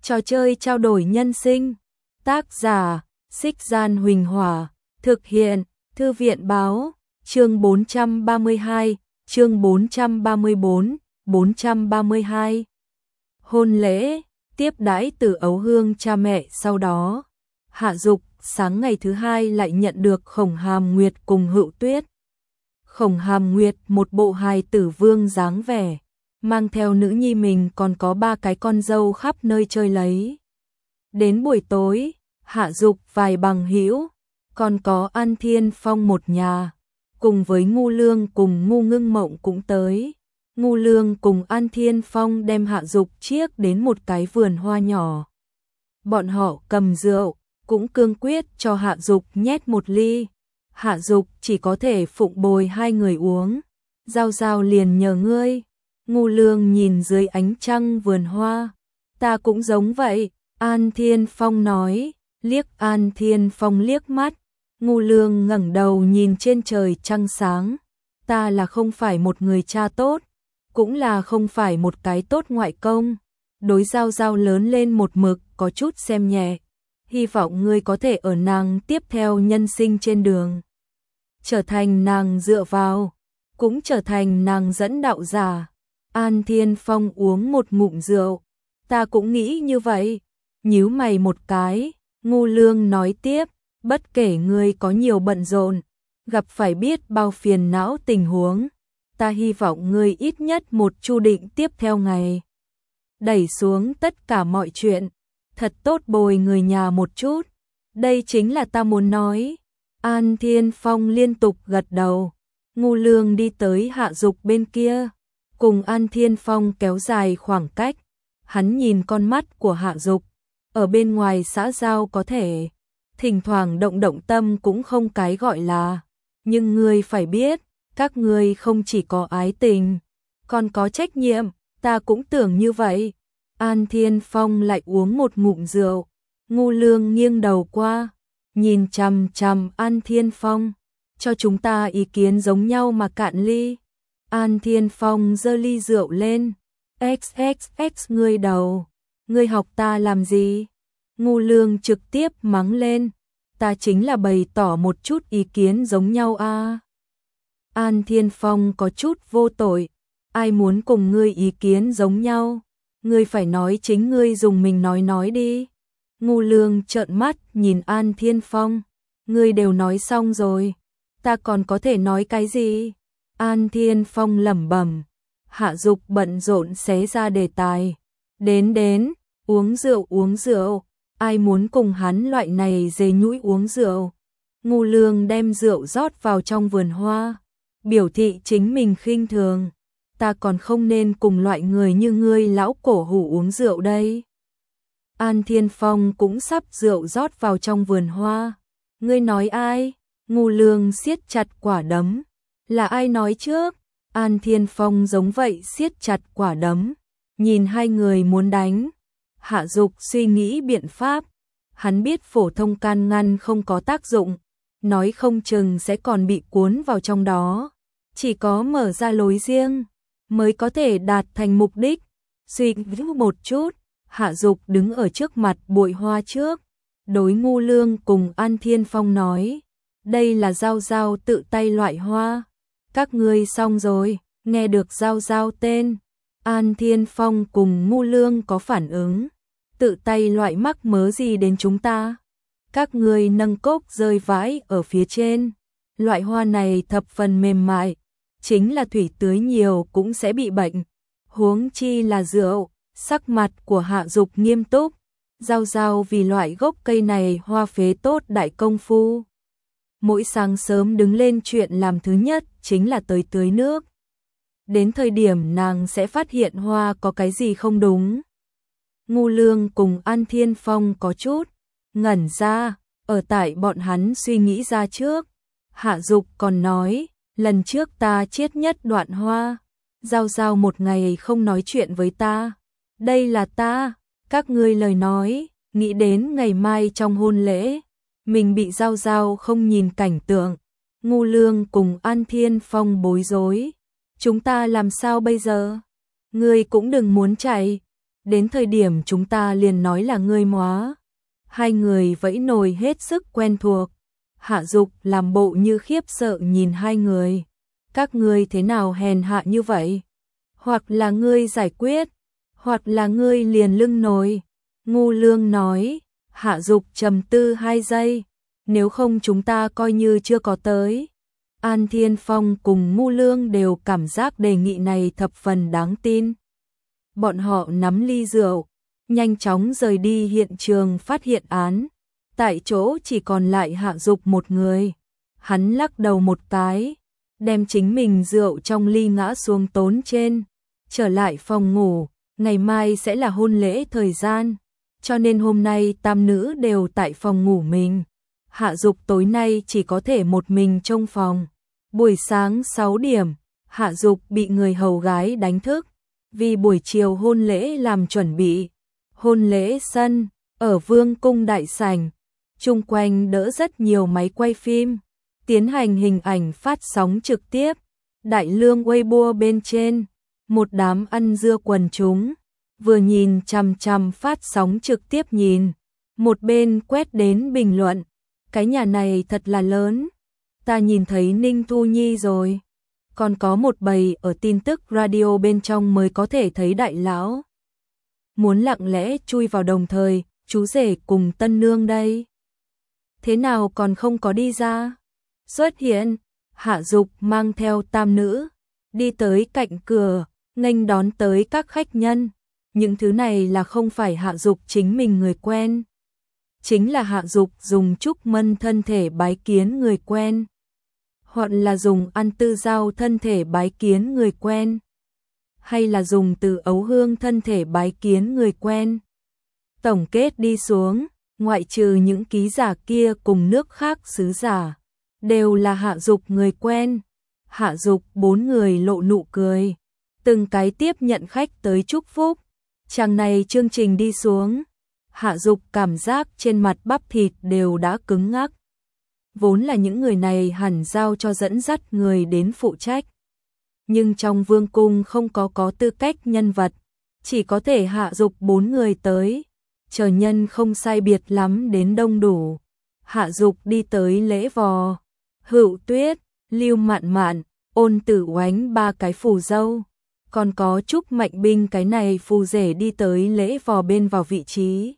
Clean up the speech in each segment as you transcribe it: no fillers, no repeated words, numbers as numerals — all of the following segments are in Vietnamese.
Trò chơi trao đổi nhân sinh. Tác giả, Xích Gian Huỳnh Hỏa. Thực hiện, Thư viện Báo. Chương 432, chương 434, 432. Hôn lễ, tiếp đãi từ ấu hương cha mẹ sau đó. Hạ Dục sáng ngày thứ hai lại nhận được Khổng Hàm Nguyệt cùng Hựu Tuyết. Khổng Hàm Nguyệt một bộ hài tử vương dáng vẻ, mang theo nữ nhi mình còn có 3 cái con dâu khắp nơi chơi lấy. Đến buổi tối, Hạ Dục vài bằng hữu, còn có An Thiên Phong một nhà, cùng với Ngu Lương cùng Ngu Ngưng Mộng cũng tới. Ngu Lương cùng An Thiên Phong đem Hạ Dục chiếc đến một cái vườn hoa nhỏ. Bọn họ cầm rượu, cũng cương quyết cho Hạ Dục nhét một ly. Hạ Dục chỉ có thể phụng bồi 2 người uống. Giao Giao liền nhờ ngươi. Ngu Lương nhìn dưới ánh trăng vườn hoa. Ta cũng giống vậy, An Thiên Phong nói, liếc An Thiên Phong liếc mắt. Ngu Lương ngẩng đầu nhìn trên trời trăng sáng. Ta là không phải một người cha tốt, cũng là không phải một cái tốt ngoại công. Đối Giao Giao lớn lên một mực có chút xem nhẹ. Hy vọng ngươi có thể ở nàng tiếp theo nhân sinh trên đường, trở thành nàng dựa vào, cũng trở thành nàng dẫn đạo giả. An Thiên Phong uống một ngụm rượu. Ta cũng nghĩ như vậy. Nhíu mày một cái, Ngu Lương nói tiếp, bất kể ngươi có nhiều bận rộn, gặp phải biết bao phiền não tình huống, ta hy vọng ngươi ít nhất một chu định tiếp theo ngày. Đẩy xuống tất cả mọi chuyện, thật tốt bồi người nhà một chút. Đây chính là ta muốn nói. An Thiên Phong liên tục gật đầu. Ngu Lương đi tới Hạ Dục bên kia, cùng An Thiên Phong kéo dài khoảng cách. Hắn nhìn con mắt của Hạ Dục, ở bên ngoài xã giao có thể thỉnh thoảng động động tâm cũng không cái gọi là, nhưng ngươi phải biết, các ngươi không chỉ có ái tình, còn có trách nhiệm. Ta cũng tưởng như vậy. An Thiên Phong lại uống một ngụm rượu. Ngu Lương nghiêng đầu qua, nhìn chằm chằm An Thiên Phong, cho chúng ta ý kiến giống nhau mà cạn ly. An Thiên Phong giơ ly rượu lên. XXX ngươi đầu, ngươi học ta làm gì? Ngu Lương trực tiếp mắng lên. Ta chính là bày tỏ một chút ý kiến giống nhau a. An Thiên Phong có chút vô tội. Ai muốn cùng ngươi ý kiến giống nhau? Ngươi phải nói chính ngươi dùng mình nói đi. Ngu Lương trợn mắt nhìn An Thiên Phong. Ngươi đều nói xong rồi, ta còn có thể nói cái gì? An Thiên Phong lẩm bẩm. Hạ Dục bận rộn xé ra đề tài. Đến, uống rượu. Ai muốn cùng hắn loại này dê nhũi uống rượu? Ngu Lương đem rượu rót vào trong vườn hoa, biểu thị chính mình khinh thường. Ta còn không nên cùng loại người như ngươi lão cổ hủ uống rượu đây. An Thiên Phong cũng sắp rượu rót vào trong vườn hoa. Ngươi nói ai? Ngu Lương siết chặt quả đấm. Là ai nói trước? An Thiên Phong giống vậy siết chặt quả đấm, nhìn 2 người muốn đánh. Hạ Dục suy nghĩ biện pháp. Hắn biết phổ thông can ngăn không có tác dụng, nói không chừng sẽ còn bị cuốn vào trong đó. Chỉ có mở ra lối riêng mới có thể đạt thành mục đích. Suy nghĩ một chút, Hạ Dục đứng ở trước mặt bụi hoa trước, đối Ngu Lương cùng An Thiên Phong nói, đây là Giao Giao tự tay loại hoa. Các ngươi xong rồi. Nghe được Giao Giao tên, An Thiên Phong cùng Ngu Lương có phản ứng. Tự tay loại mắc mớ gì đến chúng ta? Các ngươi nâng cốc rơi vãi ở phía trên. Loại hoa này thập phần mềm mại, chính là thủy tưới nhiều cũng sẽ bị bệnh, huống chi là rượu. Sắc mặt của Hạ Dục nghiêm túc. Giao Giao vì loại gốc cây này hoa phế tốt đại công phu. Mỗi sáng sớm đứng lên chuyện làm thứ nhất chính là tới tưới nước. Đến thời điểm nàng sẽ phát hiện hoa có cái gì không đúng. Ngu Lương cùng An Thiên Phong có chút ngẩn ra, ở tại bọn hắn suy nghĩ ra trước. Hạ Dục còn nói, lần trước ta chiết nhất đoạn hoa, Giao Giao một ngày không nói chuyện với ta. Đây là ta, các ngươi lời nói, nghĩ đến ngày mai trong hôn lễ, mình bị Giao Giao không nhìn cảnh tượng. Ngu Lương cùng An Thiên Phong bối rối. Chúng ta làm sao bây giờ? Ngươi cũng đừng muốn chạy. đến thời điểm chúng ta liền nói là ngươi móa. Hai người vẫy nồi hết sức quen thuộc. Hạ Dục làm bộ như khiếp sợ nhìn hai người. Các ngươi thế nào hèn hạ như vậy? Hoặc là ngươi giải quyết, hoặc là ngươi liền lưng nồi. Ngu Lương nói. Hạ Dục trầm tư 2 giây. Nếu không chúng ta coi như chưa có tới. An Thiên Phong cùng Ngu Lương đều cảm giác đề nghị này thập phần đáng tin. Bọn họ nắm ly rượu, nhanh chóng rời đi hiện trường phát hiện án. Tại chỗ chỉ còn lại Hạ Dục một người. Hắn lắc đầu một cái, đem chính mình rượu trong ly ngã xuống tốn trên. Trở lại phòng ngủ, ngày mai sẽ là hôn lễ thời gian. Cho nên hôm nay tam nữ đều tại phòng ngủ mình. Hạ Dục tối nay chỉ có thể một mình trong phòng. Buổi sáng 6 điểm, Hạ Dục bị người hầu gái đánh thức. Vì buổi chiều hôn lễ làm chuẩn bị. Hôn lễ sân, ở Vương cung đại sảnh. Chung quanh đỡ rất nhiều máy quay phim. Tiến hành hình ảnh phát sóng trực tiếp. Đại lương Weibo bên trên. Một đám ăn dưa quần chúng. Vừa nhìn chằm chằm phát sóng trực tiếp nhìn. Một bên quét đến bình luận. Cái nhà này thật là lớn. Ta nhìn thấy Ninh Thu Nhi rồi. Còn có một bầy ở tin tức radio bên trong mới có thể thấy đại lão. Muốn lặng lẽ chui vào đồng thời, chú rể cùng tân nương đây. Thế nào còn không có đi ra? Xuất hiện, Hạ Dục mang theo tam nữ, đi tới cạnh cửa, nghênh đón tới các khách nhân. Những thứ này là không phải Hạ Dục chính mình người quen. Chính là Hạ Dục dùng trúc mân thân thể bái kiến người quen. Hoặc là dùng An Tư Giao thân thể bái kiến người quen. Hay là dùng Từ Ấu Hương thân thể bái kiến người quen. Tổng kết đi xuống, ngoại trừ những ký giả kia cùng nước khác sứ giả, đều là Hạ Dục người quen. Hạ Dục 4 người lộ nụ cười, từng cái tiếp nhận khách tới chúc phúc. Chàng này chương trình đi xuống, Hạ Dục cảm giác trên mặt bắp thịt đều đã cứng ngắc. Vốn là những người này hẳn giao cho dẫn dắt người đến phụ trách. Nhưng trong vương cung không có tư cách nhân vật, chỉ có thể Hạ Dục 4 người tới. Chờ nhân không sai biệt lắm đến đông đủ. Hạ Dục đi tới lễ vò. Hữu Tuyết, Lưu Mạn Mạn, Ôn Tử Oánh 3 cái phù dâu. Còn có Trúc Mạnh Binh cái này phù rể đi tới lễ vò bên vào vị trí.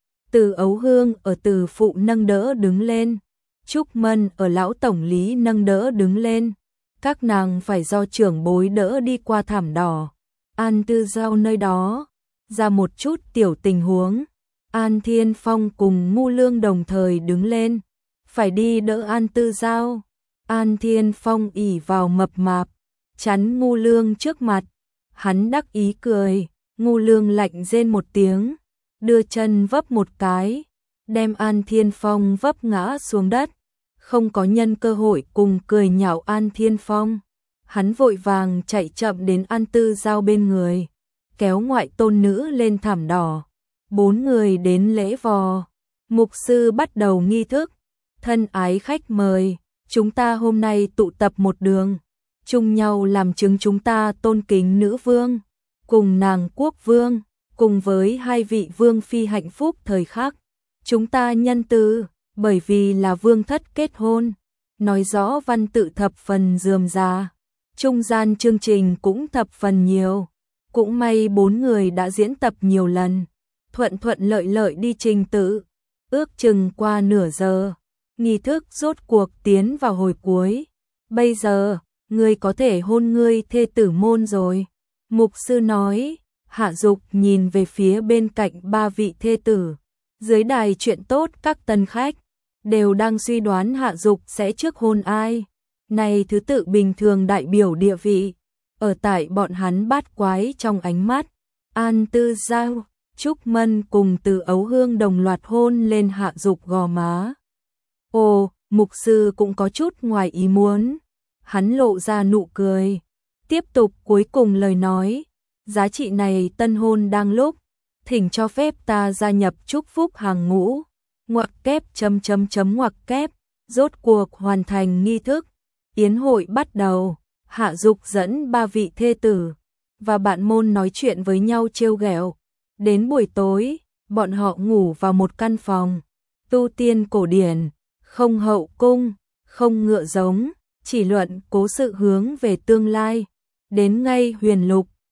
Từ Ấu Hương ở Từ phụ nâng đỡ đứng lên. Trúc Mân ở lão tổng lý nâng đỡ đứng lên. Các nàng phải do trưởng bối đỡ đi qua thảm đỏ. An Tư Giao nơi đó, ra một chút tiểu tình huống. An Thiên Phong cùng Ngu Lương đồng thời đứng lên, phải đi đỡ An Tư Giao. An Thiên Phong ỉ vào mập mạp, chắn Ngu Lương trước mặt. Hắn đắc ý cười, Ngu Lương lạnh rên một tiếng, đưa chân vấp một cái, đem An Thiên Phong vấp ngã xuống đất. Không có nhân cơ hội cùng cười nhạo An Thiên Phong. Hắn vội vàng chạy chậm đến An Tư Giao bên người, kéo ngoại tôn nữ lên thảm đỏ. 4 người đến lễ vò. Mục sư bắt đầu nghi thức. Thân ái khách mời, chúng ta hôm nay tụ tập một đường, chung nhau làm chứng chúng ta tôn kính nữ vương, cùng nàng quốc vương, cùng với 2 vị vương phi hạnh phúc thời khắc. Chúng ta nhân từ, bởi vì là vương thất kết hôn, nói rõ văn tự thập phần rườm rà. Trung gian chương trình cũng thập phần nhiều. Cũng may 4 người đã diễn tập nhiều lần, thuận thuận lợi lợi đi trình tự. Ước chừng qua nửa giờ, nghi thức rốt cuộc tiến vào hồi cuối. Bây giờ, ngươi có thể hôn ngươi thê tử môn rồi. Mục sư nói. Hạ Dục nhìn về phía bên cạnh 3 vị thê tử. Dưới đài chuyện tốt các tân khách đều đang suy đoán Hạ Dục sẽ trước hôn ai. Này thứ tự bình thường đại biểu địa vị. Ở tại bọn hắn bát quái trong ánh mắt. An Tư Giao, Trúc Mân cùng Từ Ấu Hương đồng loạt hôn lên Hạ Dục gò má. Ồ, mục sư cũng có chút ngoài ý muốn. Hắn lộ ra nụ cười. Tiếp tục cuối cùng lời nói. Giá trị này tân hôn đang lúc. Thỉnh cho phép ta gia nhập chúc phúc hàng ngũ. Ngoặc kép ngoặc kép. Rốt cuộc hoàn thành nghi thức. Yến hội bắt đầu. Hạ Dục dẫn 3 vị thê tử và bạn môn nói chuyện với nhau trêu ghẹo. Đến buổi tối, bọn họ ngủ vào một căn phòng, tu tiên cổ điển, không hậu cung, không ngựa giống, chỉ luận cố sự hướng về tương lai. Đến ngay Huyền Lục,